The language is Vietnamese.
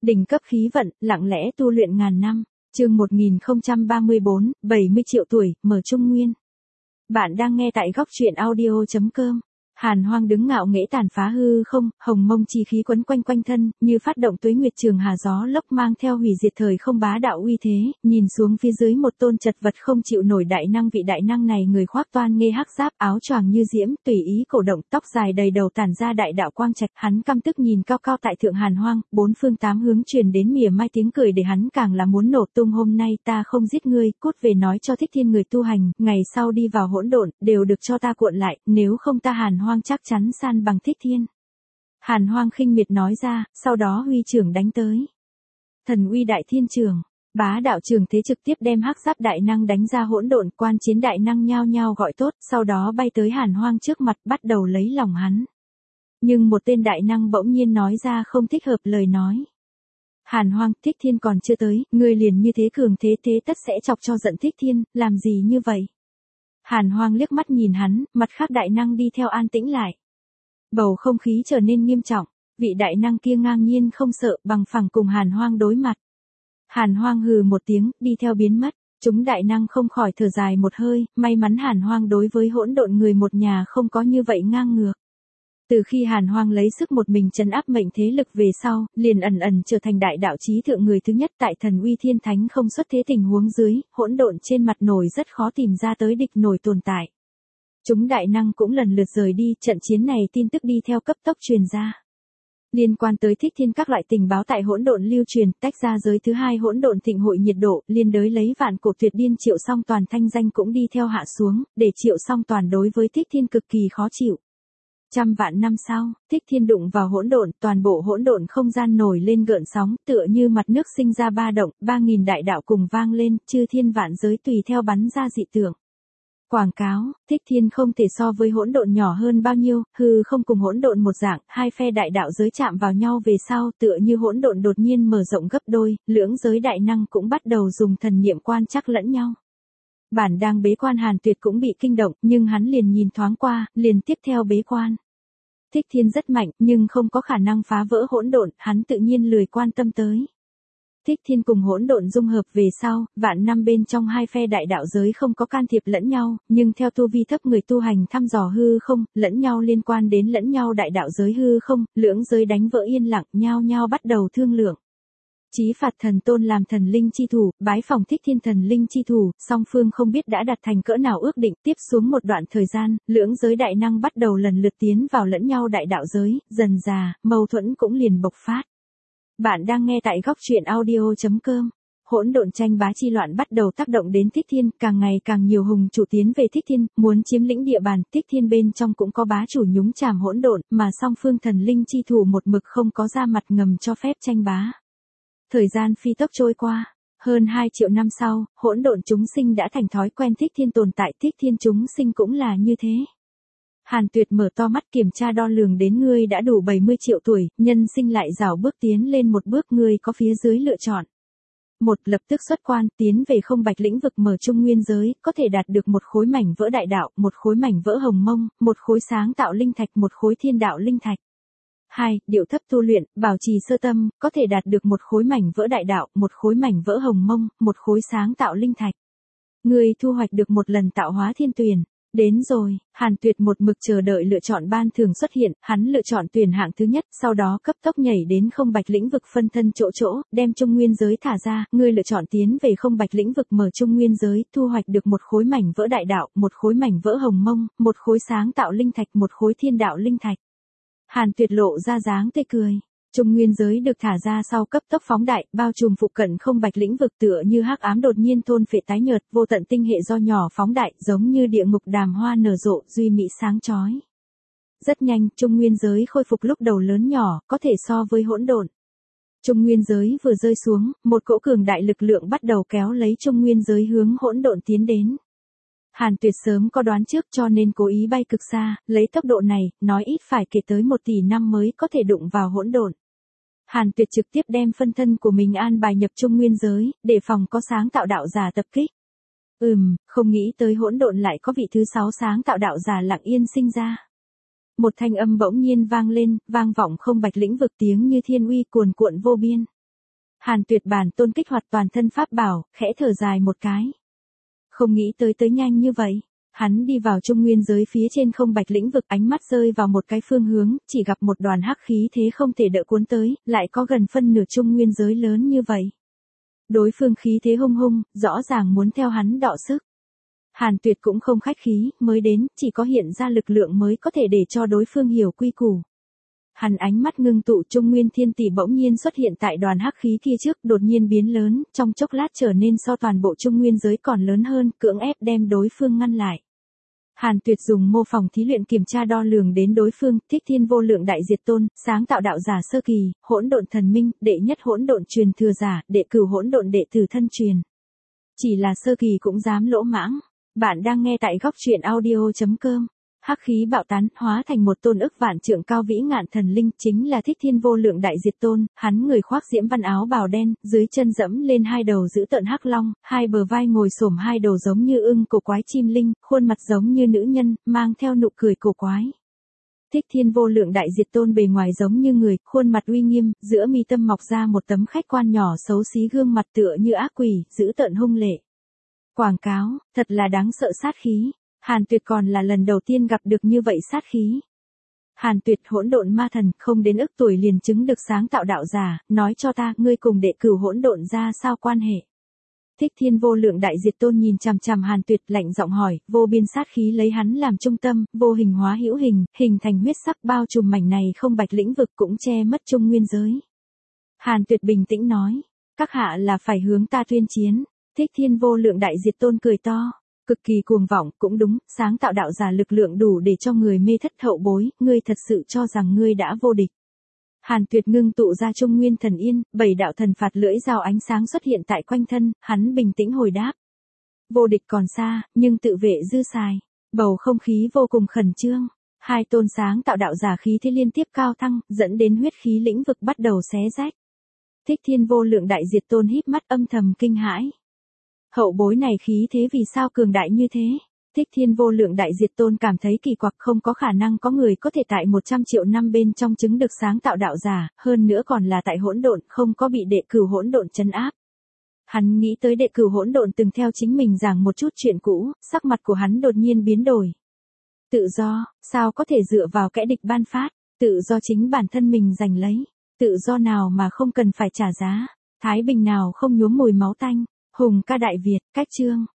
Đỉnh cấp khí vận, lặng lẽ tu luyện ngàn năm. Chương 1034, 70 triệu tuổi, mở Trung Nguyên. Bạn đang nghe tại góc truyện audio.com. Hàn Hoang đứng ngạo nghễ tàn phá hư không, hồng mông chi khí quấn quanh quanh thân, như phát động tuế nguyệt trường hà gió lốc mang theo hủy diệt thời không bá đạo uy thế, nhìn xuống phía dưới một tôn chật vật không chịu nổi đại năng. Vị đại năng này người khoác toan nghê hắc giáp, áo choàng như diễm, tùy ý cổ động, tóc dài đầy đầu tản ra đại đạo quang trạch, hắn căm tức nhìn cao cao tại thượng Hàn Hoang, bốn phương tám hướng truyền đến mỉa mai tiếng cười để hắn càng là muốn nổ tung. Hôm nay ta không giết ngươi, cút về nói cho Thích Thiên người tu hành, ngày sau đi vào hỗn độn, đều được cho ta cuộn lại, nếu không ta Hàn Hoang chắc chắn san bằng Thích Thiên. Hàn Hoang khinh miệt nói ra, sau đó huy trưởng đánh tới. Thần uy đại thiên trường, bá đạo trường thế trực tiếp đem hắc giáp đại năng đánh ra hỗn độn. Quan chiến đại năng nhao nhao gọi tốt, sau đó bay tới Hàn Hoang trước mặt bắt đầu lấy lòng hắn. Nhưng một tên đại năng bỗng nhiên nói ra không thích hợp lời nói. Hàn Hoang, Thích Thiên còn chưa tới, ngươi liền như thế cường thế, thế tất sẽ chọc cho giận Thích Thiên, làm gì như vậy? Hàn Hoang liếc mắt nhìn hắn, mặt khác đại năng đi theo an tĩnh lại. Bầu không khí trở nên nghiêm trọng, vị đại năng kia ngang nhiên không sợ, bằng phẳng cùng Hàn Hoang đối mặt. Hàn Hoang hừ một tiếng, đi theo biến mất. Chúng đại năng không khỏi thở dài một hơi, may mắn Hàn Hoang đối với hỗn độn người một nhà không có như vậy ngang ngược. Từ khi Hàn Hoang lấy sức một mình trấn áp mệnh thế lực về sau, liền ẩn ẩn trở thành đại đạo chí thượng người thứ nhất. Tại thần uy thiên thánh không xuất thế tình huống dưới, hỗn độn trên mặt nổi rất khó tìm ra tới địch nổi tồn tại. Chúng đại năng cũng lần lượt rời đi, trận chiến này tin tức đi theo cấp tốc truyền ra. Liên quan tới Thích Thiên các loại tình báo tại hỗn độn lưu truyền, tách ra giới thứ hai hỗn độn thịnh hội nhiệt độ, liên đới lấy vạn cổ tuyệt điên Triệu Song Toàn thanh danh cũng đi theo hạ xuống, để Triệu Song Toàn đối với Thích Thiên cực kỳ khó chịu. Trăm vạn năm sau, Thích Thiên đụng vào hỗn độn, toàn bộ hỗn độn không gian nổi lên gợn sóng, tựa như mặt nước sinh ra ba động, 3000 đại đạo cùng vang lên, chư thiên vạn giới tùy theo bắn ra dị tượng. Quảng cáo, Thích Thiên không thể so với hỗn độn nhỏ hơn bao nhiêu, hư không cùng hỗn độn một dạng, hai phe đại đạo giới chạm vào nhau về sau, tựa như hỗn độn đột nhiên mở rộng gấp đôi, lưỡng giới đại năng cũng bắt đầu dùng thần niệm quan trắc lẫn nhau. Bản đang bế quan Hàn Tuyệt cũng bị kinh động, nhưng hắn liền nhìn thoáng qua, liền tiếp theo bế quan. Thích Thiên rất mạnh, nhưng không có khả năng phá vỡ hỗn độn, hắn tự nhiên lười quan tâm tới. Thích Thiên cùng hỗn độn dung hợp về sau, vạn năm bên trong hai phe đại đạo giới không có can thiệp lẫn nhau, nhưng theo tu vi thấp người tu hành thăm dò hư không, lẫn nhau liên quan đến lẫn nhau đại đạo giới hư không, lưỡng giới đánh vỡ yên lặng, nhao nhao bắt đầu thương lượng. Chí Phạt Thần Tôn làm thần linh chi thủ, bái phỏng Thích Thiên thần linh chi thủ, song phương không biết đã đặt thành cỡ nào ước định. Tiếp xuống một đoạn thời gian, lưỡng giới đại năng bắt đầu lần lượt tiến vào lẫn nhau đại đạo giới, dần dà, mâu thuẫn cũng liền bộc phát. Bạn đang nghe tại góc truyện audio.com. Hỗn độn tranh bá chi loạn bắt đầu tác động đến Thích Thiên, càng ngày càng nhiều hùng chủ tiến về Thích Thiên, muốn chiếm lĩnh địa bàn. Thích Thiên bên trong cũng có bá chủ nhúng chàm hỗn độn, mà song phương thần linh chi thủ một mực không có ra mặt ngầm cho phép tranh bá. Thời gian phi tốc trôi qua, hơn 2 triệu năm sau, hỗn độn chúng sinh đã thành thói quen Thích Thiên tồn tại, Thích Thiên chúng sinh cũng là như thế. Hàn Tuyệt mở to mắt kiểm tra đo lường đến ngươi đã đủ 70 triệu tuổi, nhân sinh lại rảo bước tiến lên một bước, ngươi có phía dưới lựa chọn. Một, lập tức xuất quan, tiến về không bạch lĩnh vực mở Trung Nguyên giới, có thể đạt được một khối mảnh vỡ đại đạo, một khối mảnh vỡ hồng mông, một khối sáng tạo linh thạch, một khối thiên đạo linh thạch. 2. Điệu thấp tu luyện, bảo trì sơ tâm, có thể đạt được một khối mảnh vỡ đại đạo, một khối mảnh vỡ hồng mông, một khối sáng tạo linh thạch. Ngươi thu hoạch được một lần tạo hóa thiên tuyển. Đến rồi, Hàn Tuyệt một mực chờ đợi lựa chọn ban thường xuất hiện, hắn lựa chọn tuyển hạng thứ nhất, sau đó cấp tốc nhảy đến không bạch lĩnh vực phân thân chỗ, đem Trung Nguyên giới thả ra, ngươi lựa chọn tiến về không bạch lĩnh vực mở Trung Nguyên giới, thu hoạch được một khối mảnh vỡ đại đạo, một khối mảnh vỡ hồng mông, một khối sáng tạo linh thạch, một khối thiên đạo linh thạch. Hàn Tuyệt lộ ra dáng tươi cười. Trung Nguyên giới được thả ra sau cấp tốc phóng đại, bao trùm phụ cận không bạch lĩnh vực tựa như hắc ám đột nhiên thôn phệ tái nhợt, vô tận tinh hệ do nhỏ phóng đại, giống như địa ngục đàm hoa nở rộ, duy mỹ sáng chói. Rất nhanh, Trung Nguyên giới khôi phục lúc đầu lớn nhỏ, có thể so với hỗn độn. Trung Nguyên giới vừa rơi xuống, một cỗ cường đại lực lượng bắt đầu kéo lấy Trung Nguyên giới hướng hỗn độn tiến đến. Hàn Tuyệt sớm có đoán trước cho nên cố ý bay cực xa, lấy tốc độ này, nói ít phải kể tới 1 tỷ năm mới có thể đụng vào hỗn độn. Hàn Tuyệt trực tiếp đem phân thân của mình an bài nhập Trung Nguyên giới, để phòng có sáng tạo đạo giả tập kích. Không nghĩ tới hỗn độn lại có vị thứ 6 sáng tạo đạo giả lặng yên sinh ra. Một thanh âm bỗng nhiên vang lên, vang vọng không bạch lĩnh vực, tiếng như thiên uy cuồn cuộn vô biên. Hàn Tuyệt bản tôn kích hoạt toàn thân pháp bảo, khẽ thở dài một cái. Không nghĩ tới nhanh như vậy. Hắn đi vào trung nguyên giới phía trên không bạch lĩnh vực, ánh mắt rơi vào một cái phương hướng, chỉ gặp một đoàn hắc khí thế không thể đỡ cuốn tới, lại có gần phân nửa trung nguyên giới lớn như vậy. Đối phương khí thế hung hung, rõ ràng muốn theo hắn đọ sức. Hàn Tuyệt cũng không khách khí, mới đến, chỉ có hiện ra lực lượng mới có thể để cho đối phương hiểu quy củ. Hắn ánh mắt ngưng tụ, trung nguyên thiên tỷ bỗng nhiên xuất hiện tại đoàn hắc khí kia trước, đột nhiên biến lớn, trong chốc lát trở nên so toàn bộ trung nguyên giới còn lớn hơn, cưỡng ép đem đối phương ngăn lại. Hàn Tuyệt dùng mô phỏng thí luyện kiểm tra đo lường đến đối phương, Thích Thiên Vô Lượng Đại Diệt Tôn, sáng tạo đạo giả sơ kỳ, hỗn độn thần minh, đệ nhất hỗn độn truyền thừa giả, đệ cửu hỗn độn đệ tử thân truyền. Chỉ là sơ kỳ cũng dám lỗ mãng. Bạn đang nghe tại góc truyện audio.com. Hắc khí bạo tán, hóa thành một tôn ức vạn trượng cao vĩ ngạn thần linh, chính là Thích Thiên Vô Lượng Đại Diệt Tôn, hắn người khoác diễm văn áo bào đen, dưới chân dẫm lên hai đầu dữ tợn hắc long, hai bờ vai ngồi xổm hai đầu giống như ưng cổ quái chim linh, khuôn mặt giống như nữ nhân, mang theo nụ cười cổ quái. Thích Thiên Vô Lượng Đại Diệt Tôn bề ngoài giống như người, khuôn mặt uy nghiêm, giữa mi tâm mọc ra một tấm khách quan nhỏ xấu xí, gương mặt tựa như ác quỷ, dữ tợn hung lệ. Quảng cáo, thật là đáng sợ sát khí. Hàn Tuyệt còn là lần đầu tiên gặp được như vậy sát khí. Hàn Tuyệt, hỗn độn ma thần, không đến ức tuổi liền chứng được sáng tạo đạo giả, nói cho ta, ngươi cùng đệ cửu hỗn độn ra sao quan hệ? Thích Thiên Vô Lượng Đại Diệt Tôn nhìn chằm chằm Hàn Tuyệt, lạnh giọng hỏi, vô biên sát khí lấy hắn làm trung tâm, vô hình hóa hữu hình, hình thành huyết sắc bao trùm mảnh này không bạch lĩnh vực, cũng che mất trung nguyên giới. Hàn Tuyệt bình tĩnh nói, các hạ là phải hướng ta tuyên chiến. Thích Thiên Vô Lượng Đại Diệt Tôn cười to, cực kỳ cuồng vọng, cũng đúng, sáng tạo đạo giả lực lượng đủ để cho người mê thất hậu bối, ngươi thật sự cho rằng ngươi đã vô địch. Hàn Tuyệt ngưng tụ ra Trung Nguyên Thần Yên, 7 đạo thần phạt lưỡi dao ánh sáng xuất hiện tại quanh thân, hắn bình tĩnh hồi đáp. Vô địch còn xa, nhưng tự vệ dư xài. Bầu không khí vô cùng khẩn trương. Hai tôn sáng tạo đạo giả khí thế liên tiếp cao thăng, dẫn đến huyết khí lĩnh vực bắt đầu xé rách. Thích Thiên Vô Lượng Đại Diệt Tôn híp mắt âm thầm kinh hãi. Hậu bối này khí thế vì sao cường đại như thế? Thích Thiên Vô Lượng Đại Diệt Tôn cảm thấy kỳ quặc, không có khả năng có người có thể tại 100 triệu năm bên trong chứng được sáng tạo đạo giả, hơn nữa còn là tại hỗn độn, không có bị đệ cửu hỗn độn trấn áp. Hắn nghĩ tới đệ cửu hỗn độn từng theo chính mình giảng một chút chuyện cũ, sắc mặt của hắn đột nhiên biến đổi. Tự do, sao có thể dựa vào kẻ địch ban phát, tự do chính bản thân mình giành lấy, tự do nào mà không cần phải trả giá, thái bình nào không nhuốm mùi máu tanh. Hùng ca Đại Việt, cách chương.